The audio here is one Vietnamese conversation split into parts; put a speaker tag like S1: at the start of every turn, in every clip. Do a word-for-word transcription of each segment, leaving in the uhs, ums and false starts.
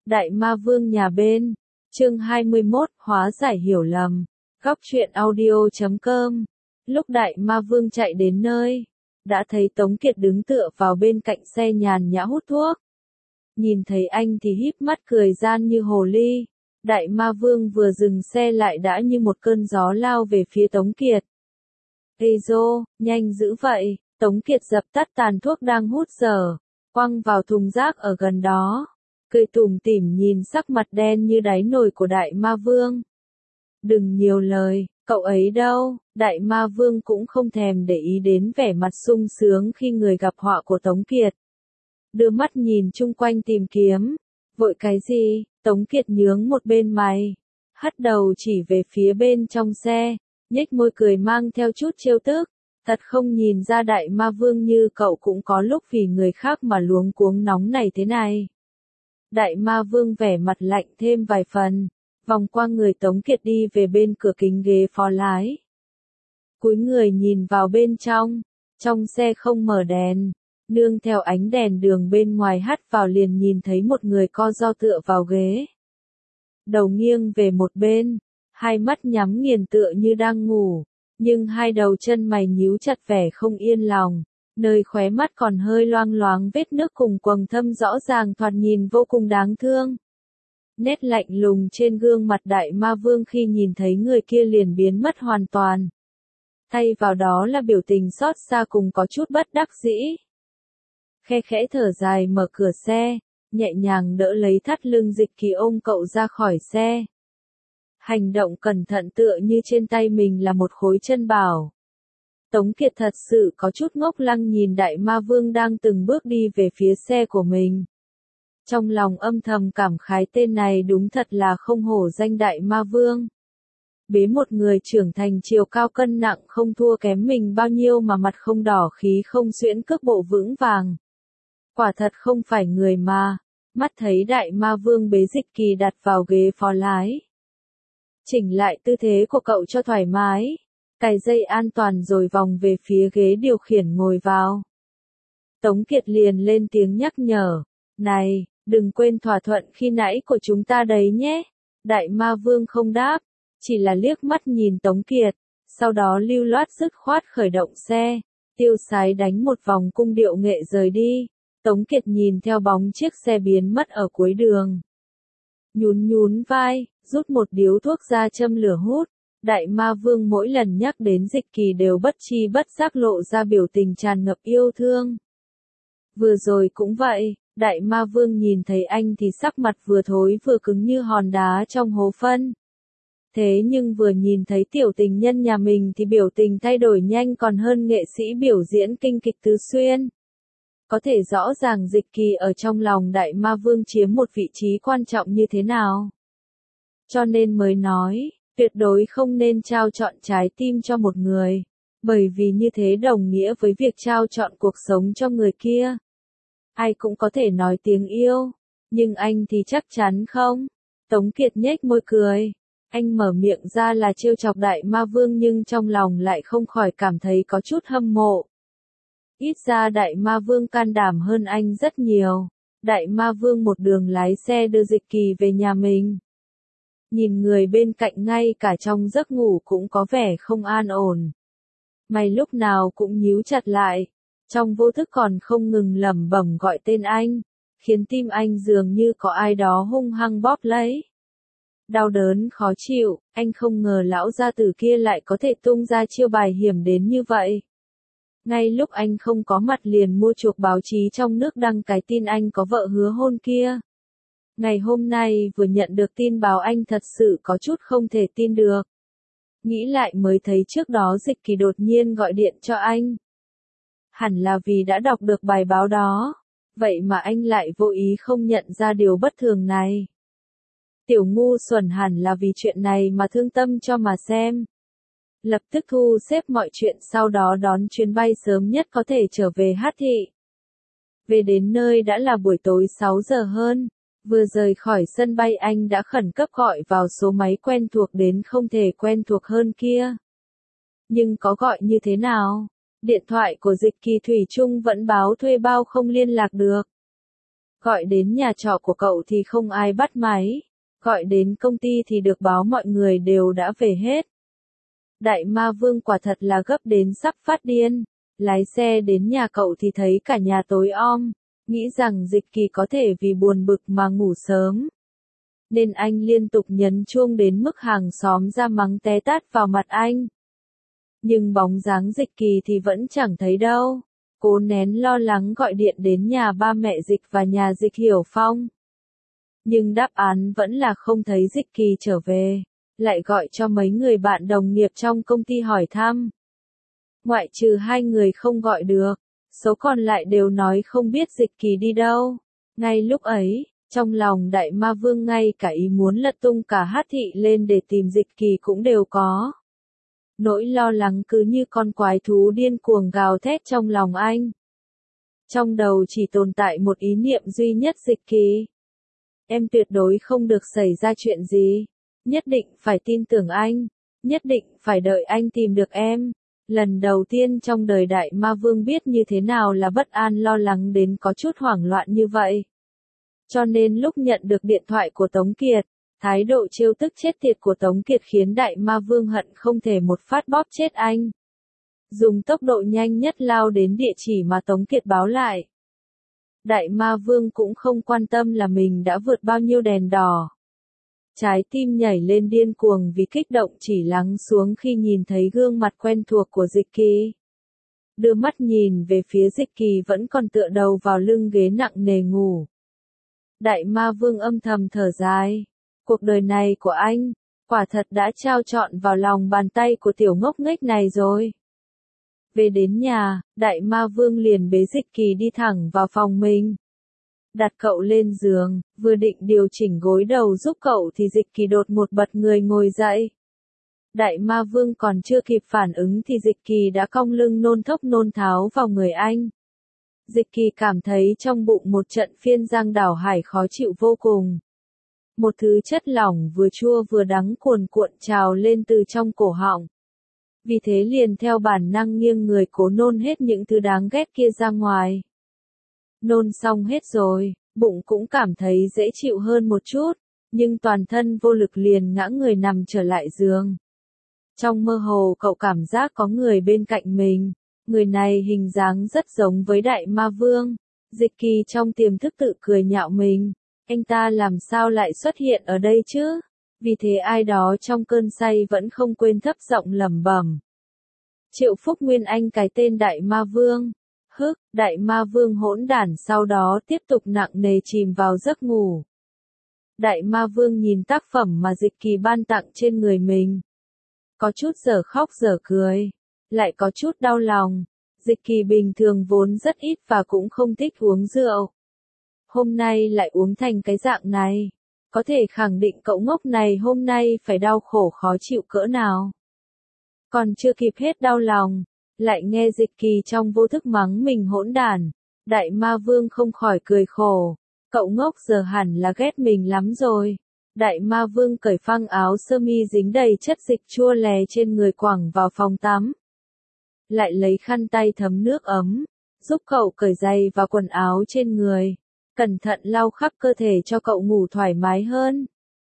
S1: Đại Ma Vương nhà bên. Chương hai mươi mốt, hóa giải hiểu lầm. Góc truyện audio chấm com. Lúc Đại Ma Vương chạy đến nơi, đã thấy Tống Kiệt đứng tựa vào bên cạnh xe nhàn nhã hút thuốc. Nhìn thấy anh thì híp mắt cười gian như hồ ly. Đại Ma Vương vừa dừng xe lại đã như một cơn gió lao về phía Tống Kiệt. Ê dô, nhanh dữ vậy. Tống Kiệt dập tắt tàn thuốc đang hút dở, quăng vào thùng rác ở gần đó, cười tủm tỉm nhìn sắc mặt đen như đáy nồi của Đại Ma Vương. Đừng nhiều lời, cậu ấy đâu? Đại Ma Vương cũng không thèm để ý đến vẻ mặt sung sướng khi người gặp họa của Tống Kiệt. Đưa mắt nhìn chung quanh tìm kiếm. Vội cái gì? Tống Kiệt nhướng một bên mày, hất đầu chỉ về phía bên trong xe, nhếch môi cười mang theo chút trêu tức. Thật không nhìn ra Đại Ma Vương như cậu cũng có lúc vì người khác mà luống cuống nóng này thế này. Đại Ma Vương vẻ mặt lạnh thêm vài phần, vòng qua người Tống Kiệt đi về bên cửa kính ghế phó lái. Cúi người nhìn vào bên trong, trong xe không mở đèn, nương theo ánh đèn đường bên ngoài hắt vào liền nhìn thấy một người co ro tựa vào ghế. Đầu nghiêng về một bên, hai mắt nhắm nghiền tựa như đang ngủ. Nhưng hai đầu chân mày nhíu chặt vẻ không yên lòng, nơi khóe mắt còn hơi loang loáng vết nước cùng quầng thâm rõ ràng thoạt nhìn vô cùng đáng thương. Nét lạnh lùng trên gương mặt Đại Ma Vương khi nhìn thấy người kia liền biến mất hoàn toàn. Thay vào đó là biểu tình xót xa cùng có chút bất đắc dĩ. Khe khẽ thở dài mở cửa xe, nhẹ nhàng đỡ lấy thắt lưng Dịch Kỳ ôm cậu ra khỏi xe. Hành động cẩn thận tựa như trên tay mình là một khối chân bảo. Tống Kiệt thật sự có chút ngốc lăng nhìn Đại Ma Vương đang từng bước đi về phía xe của mình. Trong lòng âm thầm cảm khái tên này đúng thật là không hổ danh Đại Ma Vương. Bế một người trưởng thành chiều cao cân nặng không thua kém mình bao nhiêu mà mặt không đỏ khí không xuyễn cước bộ vững vàng. Quả thật không phải người mà. Mắt thấy Đại Ma Vương bế Dịch Kỳ đặt vào ghế phó lái. Chỉnh lại tư thế của cậu cho thoải mái, cài dây an toàn rồi vòng về phía ghế điều khiển ngồi vào. Tống Kiệt liền lên tiếng nhắc nhở, này, đừng quên thỏa thuận khi nãy của chúng ta đấy nhé. Đại Ma Vương không đáp, chỉ là liếc mắt nhìn Tống Kiệt, sau đó lưu loát dứt khoát khởi động xe, tiêu sái đánh một vòng cung điệu nghệ rời đi. Tống Kiệt nhìn theo bóng chiếc xe biến mất ở cuối đường. Nhún nhún vai, rút một điếu thuốc ra châm lửa hút. Đại Ma Vương mỗi lần nhắc đến Dịch Kỳ đều bất chi bất giác lộ ra biểu tình tràn ngập yêu thương. Vừa rồi cũng vậy, Đại Ma Vương nhìn thấy anh thì sắc mặt vừa thối vừa cứng như hòn đá trong hố phân. Thế nhưng vừa nhìn thấy tiểu tình nhân nhà mình thì biểu tình thay đổi nhanh còn hơn nghệ sĩ biểu diễn kinh kịch tứ xuyên. Có thể rõ ràng Dịch Kỳ ở trong lòng Đại Ma Vương chiếm một vị trí quan trọng như thế nào. Cho nên mới nói, tuyệt đối không nên trao chọn trái tim cho một người, bởi vì như thế đồng nghĩa với việc trao chọn cuộc sống cho người kia. Ai cũng có thể nói tiếng yêu, nhưng anh thì chắc chắn không. Tống Kiệt nhếch môi cười, anh mở miệng ra là trêu chọc Đại Ma Vương nhưng trong lòng lại không khỏi cảm thấy có chút hâm mộ. Ít ra Đại Ma Vương can đảm hơn anh rất nhiều. Đại Ma Vương một đường lái xe đưa Dịch Kỳ về nhà mình. Nhìn người bên cạnh ngay cả trong giấc ngủ cũng có vẻ không an ổn. Mày lúc nào cũng nhíu chặt lại, trong vô thức còn không ngừng lẩm bẩm gọi tên anh, khiến tim anh dường như có ai đó hung hăng bóp lấy. Đau đớn khó chịu, anh không ngờ lão gia tử kia lại có thể tung ra chiêu bài hiểm đến như vậy. Ngay lúc anh không có mặt liền mua chuộc báo chí trong nước đăng cái tin anh có vợ hứa hôn kia. Ngày hôm nay vừa nhận được tin báo anh thật sự có chút không thể tin được. Nghĩ lại mới thấy trước đó Dịch Kỳ đột nhiên gọi điện cho anh. Hẳn là vì đã đọc được bài báo đó, vậy mà anh lại vô ý không nhận ra điều bất thường này. Tiểu ngu xuẩn hẳn là vì chuyện này mà thương tâm cho mà xem. Lập tức thu xếp mọi chuyện sau đó đón chuyến bay sớm nhất có thể trở về Hát Thị. Về đến nơi đã là buổi tối sáu giờ hơn, vừa rời khỏi sân bay anh đã khẩn cấp gọi vào số máy quen thuộc đến không thể quen thuộc hơn kia. Nhưng có gọi như thế nào? Điện thoại của Dịch Kỳ thủy chung vẫn báo thuê bao không liên lạc được. Gọi đến nhà trọ của cậu thì không ai bắt máy, gọi đến công ty thì được báo mọi người đều đã về hết. Đại ma vương quả thật là gấp đến sắp phát điên, lái xe đến nhà cậu thì thấy cả nhà tối om, nghĩ rằng Dịch Kỳ có thể vì buồn bực mà ngủ sớm. Nên anh liên tục nhấn chuông đến mức hàng xóm ra mắng té tát vào mặt anh. Nhưng bóng dáng Dịch Kỳ thì vẫn chẳng thấy đâu. Cố nén lo lắng gọi điện đến nhà ba mẹ Dịch và nhà Dịch Hiểu Phong. Nhưng đáp án vẫn là không thấy Dịch Kỳ trở về, lại gọi cho mấy người bạn đồng nghiệp trong công ty hỏi thăm. Ngoại trừ hai người không gọi được, số còn lại đều nói không biết Dịch Kỳ đi đâu. Ngay lúc ấy, trong lòng đại ma vương ngay cả ý muốn lật tung cả hát thị lên để tìm Dịch Kỳ cũng đều có. Nỗi lo lắng cứ như con quái thú điên cuồng gào thét trong lòng anh. Trong đầu chỉ tồn tại một ý niệm duy nhất: Dịch Kỳ. Em tuyệt đối không được xảy ra chuyện gì. Nhất định phải tin tưởng anh. Nhất định phải đợi anh tìm được em. Lần đầu tiên trong đời đại ma vương biết như thế nào là bất an lo lắng đến có chút hoảng loạn như vậy. Cho nên lúc nhận được điện thoại của Tống Kiệt, thái độ trêu tức chết tiệt của Tống Kiệt khiến đại ma vương hận không thể một phát bóp chết anh. Dùng tốc độ nhanh nhất lao đến địa chỉ mà Tống Kiệt báo lại. Đại ma vương cũng không quan tâm là mình đã vượt bao nhiêu đèn đỏ. Trái tim nhảy lên điên cuồng vì kích động chỉ lắng xuống khi nhìn thấy gương mặt quen thuộc của Dịch Kỳ. Đưa mắt nhìn về phía Dịch Kỳ vẫn còn tựa đầu vào lưng ghế nặng nề ngủ. Đại ma vương âm thầm thở dài. Cuộc đời này của anh, quả thật đã trao trọn vào lòng bàn tay của tiểu ngốc nghếch này rồi. Về đến nhà, đại ma vương liền bế Dịch Kỳ đi thẳng vào phòng mình. Đặt cậu lên giường, vừa định điều chỉnh gối đầu giúp cậu thì Dịch Kỳ đột một bật người ngồi dậy. Đại ma vương còn chưa kịp phản ứng thì Dịch Kỳ đã cong lưng nôn thốc nôn tháo vào người anh. Dịch Kỳ cảm thấy trong bụng một trận phiên giang đảo hải khó chịu vô cùng. Một thứ chất lỏng vừa chua vừa đắng cuồn cuộn trào lên từ trong cổ họng. Vì thế liền theo bản năng nghiêng người cố nôn hết những thứ đáng ghét kia ra ngoài. Nôn xong hết rồi, bụng cũng cảm thấy dễ chịu hơn một chút, nhưng toàn thân vô lực liền ngã người nằm trở lại giường. Trong mơ hồ cậu cảm giác có người bên cạnh mình, người này hình dáng rất giống với đại ma vương. Dịch Kỳ trong tiềm thức tự cười nhạo mình, anh ta làm sao lại xuất hiện ở đây chứ? Vì thế ai đó trong cơn say vẫn không quên thấp giọng lẩm bẩm. Triệu Phúc Nguyên Anh cái tên đại ma vương. Hức, đại ma vương hỗn đản sau đó tiếp tục nặng nề chìm vào giấc ngủ. Đại ma vương nhìn tác phẩm mà Dịch Kỳ ban tặng trên người mình. Có chút dở khóc dở cười, lại có chút đau lòng. Dịch Kỳ bình thường vốn rất ít và cũng không thích uống rượu. Hôm nay lại uống thành cái dạng này. Có thể khẳng định cậu ngốc này hôm nay phải đau khổ khó chịu cỡ nào. Còn chưa kịp hết đau lòng, lại nghe Dịch Kỳ trong vô thức mắng mình hỗn đản. Đại ma vương không khỏi cười khổ. Cậu ngốc giờ hẳn là ghét mình lắm rồi. Đại ma vương cởi phăng áo sơ mi dính đầy chất dịch chua lè trên người quẳng vào phòng tắm. Lại lấy khăn tay thấm nước ấm, giúp cậu cởi giày và quần áo trên người. Cẩn thận lau khắp cơ thể cho cậu ngủ thoải mái hơn.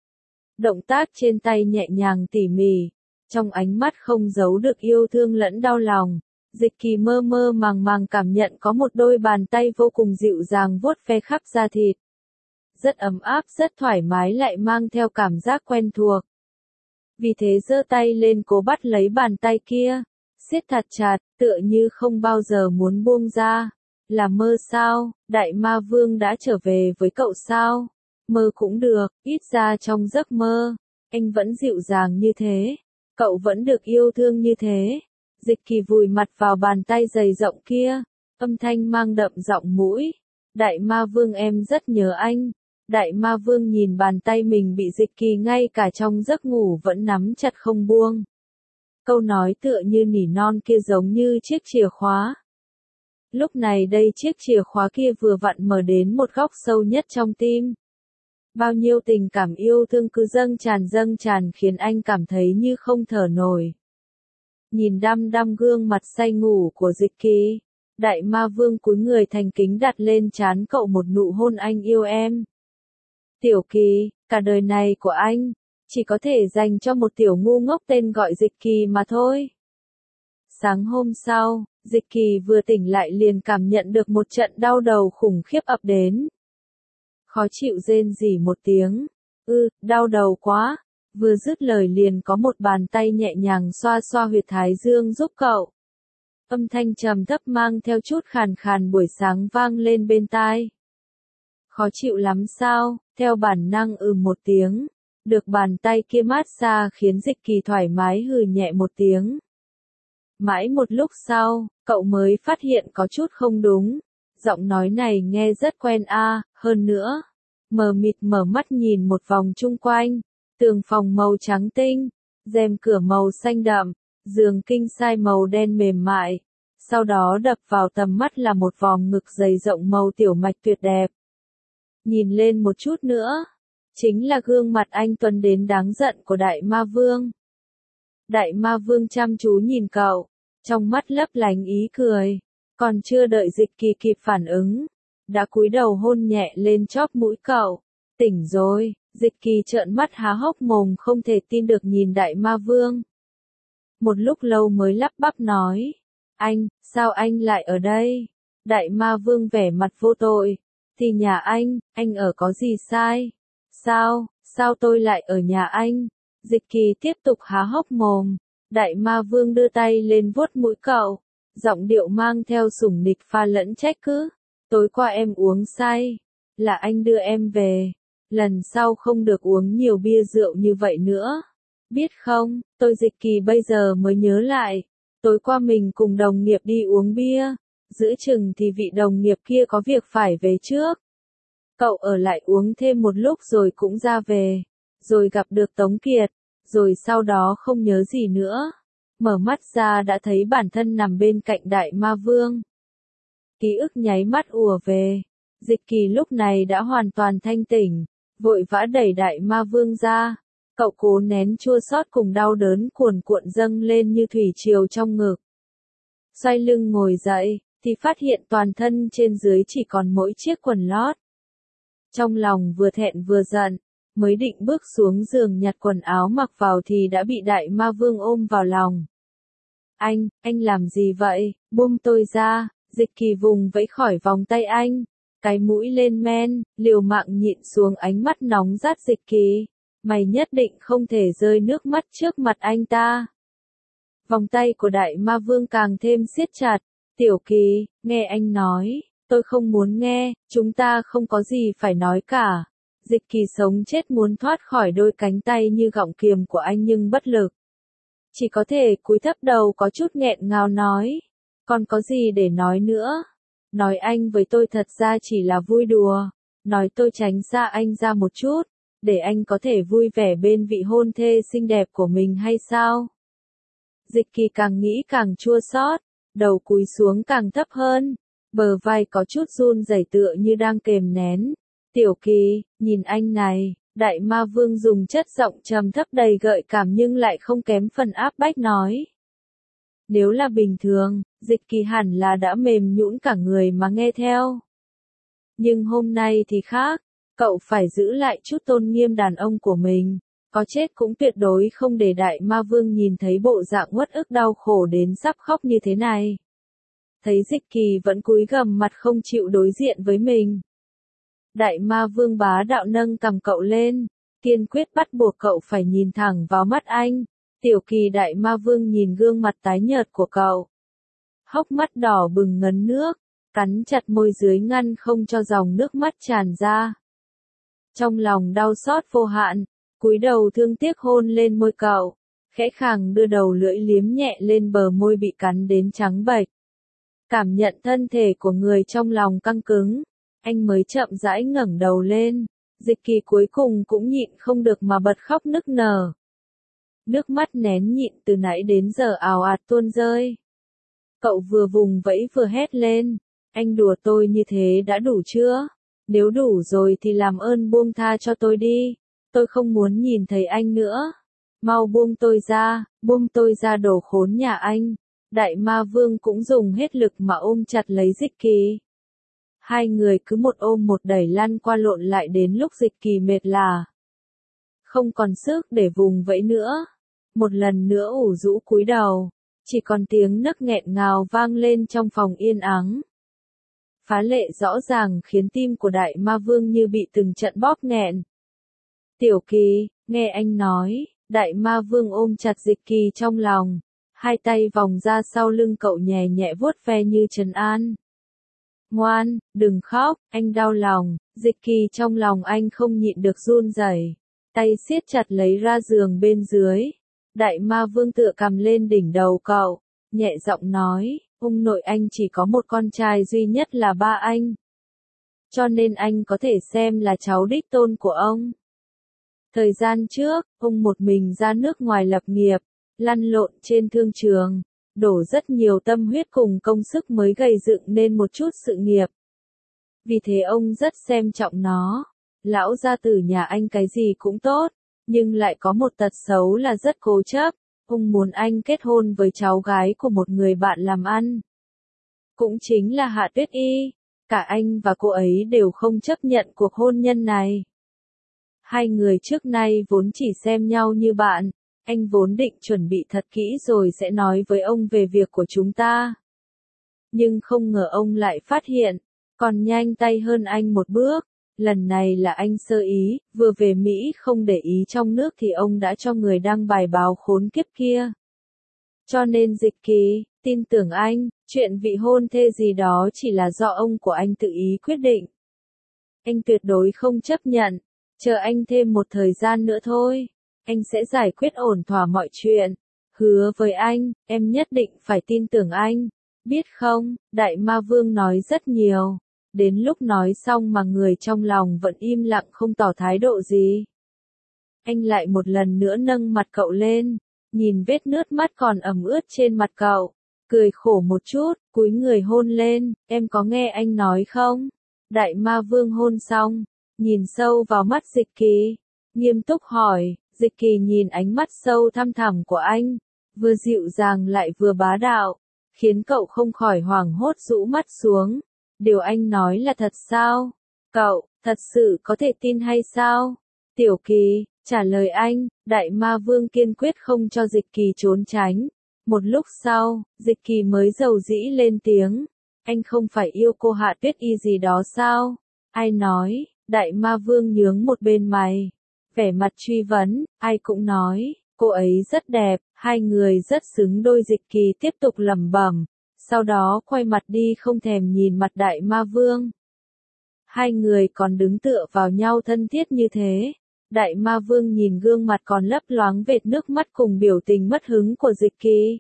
S1: Động tác trên tay nhẹ nhàng tỉ mỉ, trong ánh mắt không giấu được yêu thương lẫn đau lòng. Dịch Kỳ mơ mơ màng màng cảm nhận có một đôi bàn tay vô cùng dịu dàng vuốt ve khắp da thịt. Rất ấm áp, rất thoải mái lại mang theo cảm giác quen thuộc. Vì thế giơ tay lên cố bắt lấy bàn tay kia, siết thật chặt, tựa như không bao giờ muốn buông ra. Là mơ sao? Đại ma vương đã trở về với cậu sao? Mơ cũng được, ít ra trong giấc mơ, anh vẫn dịu dàng như thế, cậu vẫn được yêu thương như thế. Dịch Kỳ vùi mặt vào bàn tay dày rộng kia, âm thanh mang đậm giọng mũi. Đại ma vương em rất nhớ anh. Đại ma vương nhìn bàn tay mình bị Dịch Kỳ ngay cả trong giấc ngủ vẫn nắm chặt không buông. Câu nói tựa như nỉ non kia giống như chiếc chìa khóa. Lúc này đây chiếc chìa khóa kia vừa vặn mở đến một góc sâu nhất trong tim. Bao nhiêu tình cảm yêu thương cứ dâng tràn dâng tràn khiến anh cảm thấy như không thở nổi. Nhìn đăm đăm gương mặt say ngủ của Dịch Kỳ, Đại ma vương cúi người thành kính đặt lên trán cậu một nụ hôn anh yêu em. Tiểu Kỳ, cả đời này của anh, chỉ có thể dành cho một tiểu ngu ngốc tên gọi Dịch Kỳ mà thôi. Sáng hôm sau, Dịch Kỳ vừa tỉnh lại liền cảm nhận được một trận đau đầu khủng khiếp ập đến. Khó chịu rên rỉ một tiếng. Ư, đau đầu quá. Vừa dứt lời liền có một bàn tay nhẹ nhàng xoa xoa huyệt thái dương giúp cậu. Âm thanh trầm thấp mang theo chút khàn khàn buổi sáng vang lên bên tai. Khó chịu lắm sao? Theo bản năng ừ một tiếng. Được bàn tay kia mát xa khiến Dịch Kỳ thoải mái hừ nhẹ một tiếng. Mãi một lúc sau, cậu mới phát hiện có chút không đúng. Giọng nói này nghe rất quen a, à, hơn nữa. Mờ mịt mở mắt nhìn một vòng chung quanh. Tường phòng màu trắng tinh, rèm cửa màu xanh đậm, giường king size màu đen mềm mại. Sau đó đập vào tầm mắt là một vòng ngực dày rộng màu tiểu mạch tuyệt đẹp. Nhìn lên một chút nữa, chính là gương mặt anh tuấn đến đáng giận của Đại Ma Vương. Đại Ma Vương chăm chú nhìn cậu, trong mắt lấp lánh ý cười, còn chưa đợi Dịch Kỳ kịp phản ứng, đã cúi đầu hôn nhẹ lên chóp mũi cậu. Tỉnh rồi, Dịch Kỳ trợn mắt há hốc mồm không thể tin được nhìn Đại Ma Vương. Một lúc lâu mới lắp bắp nói, anh, sao anh lại ở đây? Đại Ma Vương vẻ mặt vô tội, thì nhà anh, anh ở có gì sai? Sao, sao tôi lại ở nhà anh? Dịch Kỳ tiếp tục há hốc mồm, Đại Ma Vương đưa tay lên vuốt mũi cậu, giọng điệu mang theo sủng nịch pha lẫn trách cứ. Tối qua em uống say, là anh đưa em về, lần sau không được uống nhiều bia rượu như vậy nữa. Biết không, tôi Dịch Kỳ bây giờ mới nhớ lại, tối qua mình cùng đồng nghiệp đi uống bia, giữa chừng thì vị đồng nghiệp kia có việc phải về trước. Cậu ở lại uống thêm một lúc rồi cũng ra về, rồi gặp được Tống Kiệt, rồi sau đó không nhớ gì nữa. Mở mắt ra đã thấy bản thân nằm bên cạnh Đại Ma Vương. Ký ức nháy mắt ùa về, Dịch Kỳ lúc này đã hoàn toàn thanh tỉnh, vội vã đẩy Đại Ma Vương ra. Cậu cố nén chua xót cùng đau đớn cuồn cuộn dâng lên như thủy triều trong ngực. Xoay lưng ngồi dậy, thì phát hiện toàn thân trên dưới chỉ còn mỗi chiếc quần lót. Trong lòng vừa thẹn vừa giận, mới định bước xuống giường nhặt quần áo mặc vào thì đã bị Đại Ma Vương ôm vào lòng. Anh, anh làm gì vậy? Buông tôi ra. Dịch Kỳ vùng vẫy khỏi vòng tay anh, cái mũi lên men, liều mạng nhịn xuống ánh mắt nóng rát Dịch Kỳ. Mày nhất định không thể rơi nước mắt trước mặt anh ta. Vòng tay của Đại Ma Vương càng thêm siết chặt. Tiểu Kỳ, nghe anh nói. Tôi không muốn nghe, chúng ta không có gì phải nói cả. Dịch Kỳ sống chết muốn thoát khỏi đôi cánh tay như gọng kiềm của anh nhưng bất lực. Chỉ có thể cúi thấp đầu có chút nghẹn ngào nói. Còn có gì để nói nữa? Nói anh với tôi thật ra chỉ là vui đùa. Nói tôi tránh xa anh ra một chút, để anh có thể vui vẻ bên vị hôn thê xinh đẹp của mình hay sao? Dịch Kỳ càng nghĩ càng chua xót, đầu cúi xuống càng thấp hơn, bờ vai có chút run rẩy tựa như đang kềm nén. Tiểu Kỳ, nhìn anh này, Đại Ma Vương dùng chất giọng trầm thấp đầy gợi cảm nhưng lại không kém phần áp bách nói. Nếu là bình thường, Dịch Kỳ hẳn là đã mềm nhũn cả người mà nghe theo. Nhưng hôm nay thì khác, cậu phải giữ lại chút tôn nghiêm đàn ông của mình, có chết cũng tuyệt đối không để Đại Ma Vương nhìn thấy bộ dạng uất ức đau khổ đến sắp khóc như thế này. Thấy Dịch Kỳ vẫn cúi gằm mặt không chịu đối diện với mình. Đại Ma Vương bá đạo nâng cằm cậu lên, kiên quyết bắt buộc cậu phải nhìn thẳng vào mắt anh. Tiểu Kỳ Đại Ma Vương nhìn gương mặt tái nhợt của cậu. Hốc mắt đỏ bừng ngấn nước, cắn chặt môi dưới ngăn không cho dòng nước mắt tràn ra. Trong lòng đau xót vô hạn, cúi đầu thương tiếc hôn lên môi cậu, khẽ khàng đưa đầu lưỡi liếm nhẹ lên bờ môi bị cắn đến trắng bệch. Cảm nhận thân thể của người trong lòng căng cứng, anh mới chậm rãi ngẩng đầu lên. Dịch Kỳ cuối cùng cũng nhịn không được mà bật khóc nức nở. Nước mắt nén nhịn từ nãy đến giờ ào ạt tuôn rơi. Cậu vừa vùng vẫy vừa hét lên, anh đùa tôi như thế đã đủ chưa? Nếu đủ rồi thì làm ơn buông tha cho tôi đi, tôi không muốn nhìn thấy anh nữa. Mau buông tôi ra, buông tôi ra đồ khốn nhà anh. Đại ma vương cũng dùng hết lực mà ôm chặt lấy Dịch Kỳ. Hai người cứ một ôm một đẩy lăn qua lộn lại đến lúc Dịch Kỳ mệt lả. Không còn sức để vùng vẫy nữa. Một lần nữa ủ rũ cúi đầu. Chỉ còn tiếng nấc nghẹn ngào vang lên trong phòng yên ắng. Phá lệ rõ ràng khiến tim của đại ma vương như bị từng trận bóp nghẹn. Tiểu Kỳ, nghe anh nói, đại ma vương ôm chặt Dịch Kỳ trong lòng. Hai tay vòng ra sau lưng cậu nhẹ nhẹ vuốt ve như trấn an. Ngoan, đừng khóc, anh đau lòng. Dịch Kỳ trong lòng anh không nhịn được run rẩy, tay siết chặt lấy ra giường bên dưới. Đại ma vương tựa cằm lên đỉnh đầu cậu, nhẹ giọng nói, ông nội anh chỉ có một con trai duy nhất là ba anh. Cho nên anh có thể xem là cháu đích tôn của ông. Thời gian trước, ông một mình ra nước ngoài lập nghiệp, lăn lộn trên thương trường, đổ rất nhiều tâm huyết cùng công sức mới gây dựng nên một chút sự nghiệp. Vì thế ông rất xem trọng nó. Lão gia tử nhà anh cái gì cũng tốt, nhưng lại có một tật xấu là rất cố chấp. Ông muốn anh kết hôn với cháu gái của một người bạn làm ăn. Cũng chính là Hạ Tuyết Y. Cả anh và cô ấy đều không chấp nhận cuộc hôn nhân này. Hai người trước nay vốn chỉ xem nhau như bạn. Anh vốn định chuẩn bị thật kỹ rồi sẽ nói với ông về việc của chúng ta. Nhưng không ngờ ông lại phát hiện, còn nhanh tay hơn anh một bước. Lần này là anh sơ ý, vừa về Mỹ không để ý trong nước thì ông đã cho người đăng bài báo khốn kiếp kia. Cho nên Dịch Kỳ, tin tưởng anh, chuyện vị hôn thê gì đó chỉ là do ông của anh tự ý quyết định. Anh tuyệt đối không chấp nhận, chờ anh thêm một thời gian nữa thôi. Anh sẽ giải quyết ổn thỏa mọi chuyện. Hứa với anh, em nhất định phải tin tưởng anh. Biết không, đại ma vương nói rất nhiều. Đến lúc nói xong mà người trong lòng vẫn im lặng không tỏ thái độ gì. Anh lại một lần nữa nâng mặt cậu lên, nhìn vết nước mắt còn ẩm ướt trên mặt cậu, cười khổ một chút, cúi người hôn lên, em có nghe anh nói không? Đại ma vương hôn xong, nhìn sâu vào mắt Dịch Kỳ, nghiêm túc hỏi. Dịch Kỳ nhìn ánh mắt sâu thăm thẳm của anh, vừa dịu dàng lại vừa bá đạo, khiến cậu không khỏi hoảng hốt rũ mắt xuống. Điều anh nói là thật sao? Cậu, thật sự có thể tin hay sao? Tiểu Kỳ, trả lời anh. Đại ma vương kiên quyết không cho Dịch Kỳ trốn tránh. Một lúc sau, Dịch Kỳ mới dầu dĩ lên tiếng. Anh không phải yêu cô Hạ Tuyết Y gì đó sao? Ai nói? Đại ma vương nhướng một bên mày, vẻ mặt truy vấn. Ai cũng nói, cô ấy rất đẹp, hai người rất xứng đôi. Dịch Kỳ tiếp tục lẩm bẩm, sau đó quay mặt đi không thèm nhìn mặt đại ma vương. Hai người còn đứng tựa vào nhau thân thiết như thế. Đại ma vương nhìn gương mặt còn lấp loáng vệt nước mắt cùng biểu tình mất hứng của Dịch Kỳ.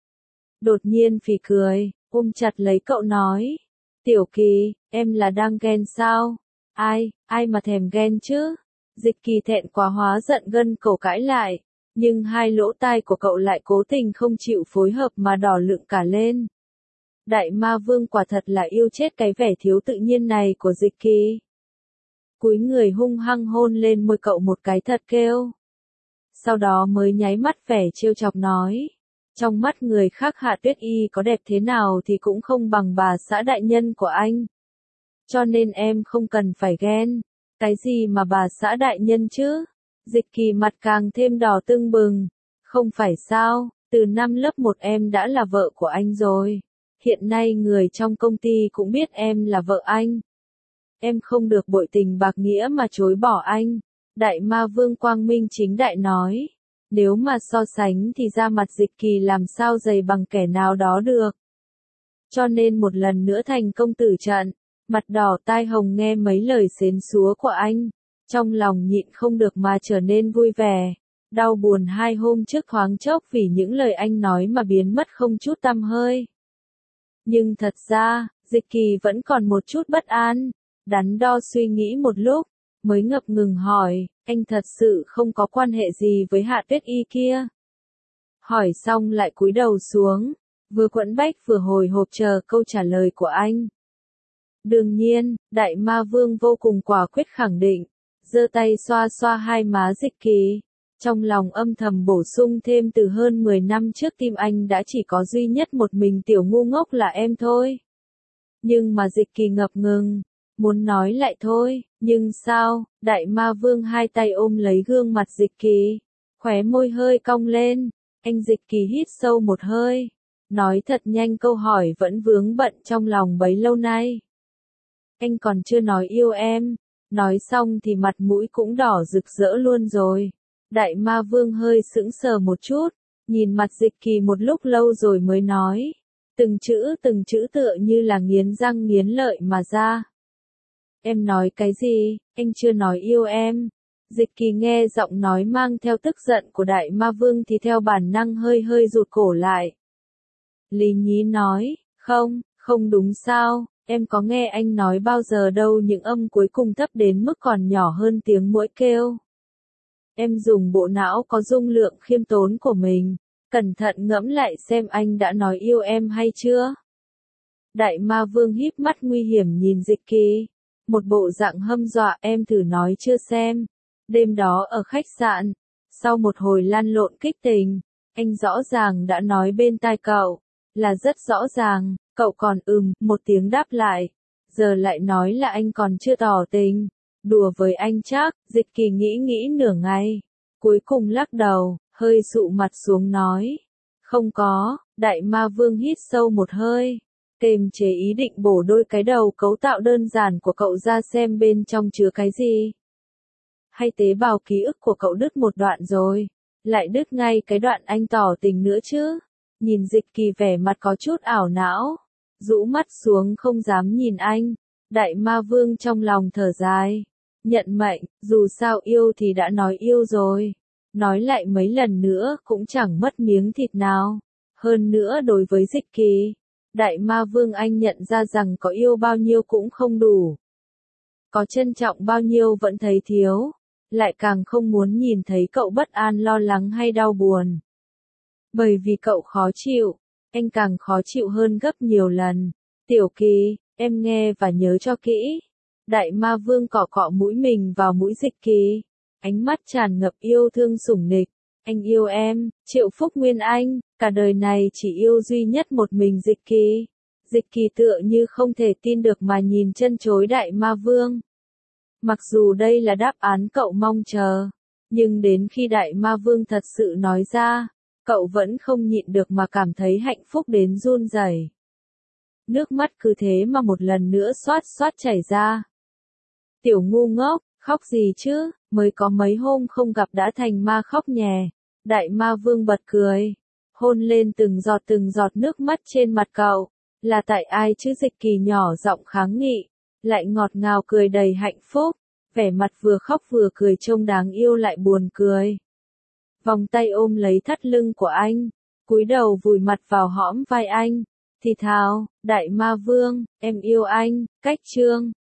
S1: Đột nhiên phì cười, ôm chặt lấy cậu nói. Tiểu Kỳ, em là đang ghen sao? Ai, ai mà thèm ghen chứ? Dịch Kỳ thẹn quá hóa giận gân cổ cãi lại, nhưng hai lỗ tai của cậu lại cố tình không chịu phối hợp mà đỏ lựng cả lên. Đại ma vương quả thật là yêu chết cái vẻ thiếu tự nhiên này của Dịch Kỳ. Cúi người hung hăng hôn lên môi cậu một cái thật kêu. Sau đó mới nháy mắt vẻ trêu chọc nói. Trong mắt người khác Hạ Tuyết Y có đẹp thế nào thì cũng không bằng bà xã đại nhân của anh. Cho nên em không cần phải ghen. Cái gì mà bà xã đại nhân chứ? Dịch Kỳ mặt càng thêm đỏ tưng bừng. Không phải sao, từ năm lớp một em đã là vợ của anh rồi. Hiện nay người trong công ty cũng biết em là vợ anh. Em không được bội tình bạc nghĩa mà chối bỏ anh. Đại ma vương quang minh chính đại nói. Nếu mà so sánh thì ra mặt Dịch Kỳ làm sao dày bằng kẻ nào đó được. Cho nên một lần nữa thành công tử trận. Mặt đỏ tai hồng nghe mấy lời xến xúa của anh. Trong lòng nhịn không được mà trở nên vui vẻ. Đau buồn hai hôm trước thoáng chốc vì những lời anh nói mà biến mất không chút tăm hơi. Nhưng thật ra, Dịch Kỳ vẫn còn một chút bất an. Đắn đo suy nghĩ một lúc, mới ngập ngừng hỏi, anh thật sự không có quan hệ gì với Hạ Tuyết Y kia? Hỏi xong lại cúi đầu xuống, vừa quẫn bách vừa hồi hộp chờ câu trả lời của anh. Đương nhiên, đại ma vương vô cùng quả quyết khẳng định, giơ tay xoa xoa hai má Dịch Kỳ. trong lòng âm thầm bổ sung thêm từ hơn mười năm trước tim anh đã chỉ có duy nhất một mình tiểu ngu ngốc là em thôi. Nhưng mà Dịch Kỳ ngập ngừng, muốn nói lại thôi, nhưng sao, Đại Ma Vương hai tay ôm lấy gương mặt Dịch Kỳ, khóe môi hơi cong lên, anh Dịch Kỳ hít sâu một hơi, nói thật nhanh câu hỏi vẫn vướng bận trong lòng bấy lâu nay. Anh còn chưa nói yêu em, nói xong thì mặt mũi cũng đỏ rực rỡ luôn rồi. Đại Ma Vương hơi sững sờ một chút, nhìn mặt Dịch Kỳ một lúc lâu rồi mới nói, từng chữ từng chữ tựa như là nghiến răng nghiến lợi mà ra. Em nói cái gì, anh chưa nói yêu em. Dịch Kỳ nghe giọng nói mang theo tức giận của Đại Ma Vương thì theo bản năng hơi hơi rụt cổ lại. Lý Nhí nói, không, không đúng sao, em có nghe anh nói bao giờ đâu, những âm cuối cùng thấp đến mức còn nhỏ hơn tiếng muỗi kêu. Em dùng bộ não có dung lượng khiêm tốn của mình, cẩn thận ngẫm lại xem anh đã nói yêu em hay chưa. Đại Ma Vương híp mắt nguy hiểm nhìn Dịch Kỳ, một bộ dạng hâm dọa, em thử nói chưa xem. Đêm đó ở khách sạn, sau một hồi lăn lộn kích tình, anh rõ ràng đã nói bên tai cậu, là rất rõ ràng, cậu còn ừm, một tiếng đáp lại, giờ lại nói là anh còn chưa tỏ tình, đùa với anh chắc. Dịch Kỳ nghĩ nghĩ nửa ngày, cuối cùng lắc đầu, hơi sụ mặt xuống nói, không có. Đại Ma Vương hít sâu một hơi, kềm chế ý định bổ đôi cái đầu cấu tạo đơn giản của cậu ra xem bên trong chứa cái gì. Hay tế bào ký ức của cậu đứt một đoạn rồi, lại đứt ngay cái đoạn anh tỏ tình nữa chứ. Nhìn Dịch Kỳ vẻ mặt có chút ảo não, rũ mắt xuống không dám nhìn anh. Đại Ma Vương trong lòng thở dài, nhận mệnh, dù sao yêu thì đã nói yêu rồi, nói lại mấy lần nữa cũng chẳng mất miếng thịt nào. Hơn nữa đối với Dịch Kỳ, Đại Ma Vương anh nhận ra rằng có yêu bao nhiêu cũng không đủ, có trân trọng bao nhiêu vẫn thấy thiếu, lại càng không muốn nhìn thấy cậu bất an lo lắng hay đau buồn. Bởi vì cậu khó chịu, anh càng khó chịu hơn gấp nhiều lần. Tiểu Kỳ, em nghe và nhớ cho kỹ. Đại Ma Vương cọ cọ mũi mình vào mũi Dịch Kỳ, ánh mắt tràn ngập yêu thương sủng nịch. Anh yêu em, Triệu Phúc Nguyên Anh, cả đời này chỉ yêu duy nhất một mình Dịch Kỳ. Dịch Kỳ tựa như không thể tin được mà nhìn chân chối Đại Ma Vương. Mặc dù đây là đáp án cậu mong chờ, nhưng đến khi Đại Ma Vương thật sự nói ra, cậu vẫn không nhịn được mà cảm thấy hạnh phúc đến run rẩy. Nước mắt cứ thế mà một lần nữa xoát xoát chảy ra. Tiểu ngu ngốc, khóc gì chứ, mới có mấy hôm không gặp đã thành ma khóc nhè. Đại Ma Vương bật cười, hôn lên từng giọt từng giọt nước mắt trên mặt cậu. Là tại ai chứ? Dịch Kỳ nhỏ giọng kháng nghị, lại ngọt ngào cười đầy hạnh phúc, vẻ mặt vừa khóc vừa cười trông đáng yêu lại buồn cười. Vòng tay ôm lấy thắt lưng của anh, cúi đầu vùi mặt vào hõm vai anh, thì thào, Đại Ma Vương, em yêu anh. Cách chương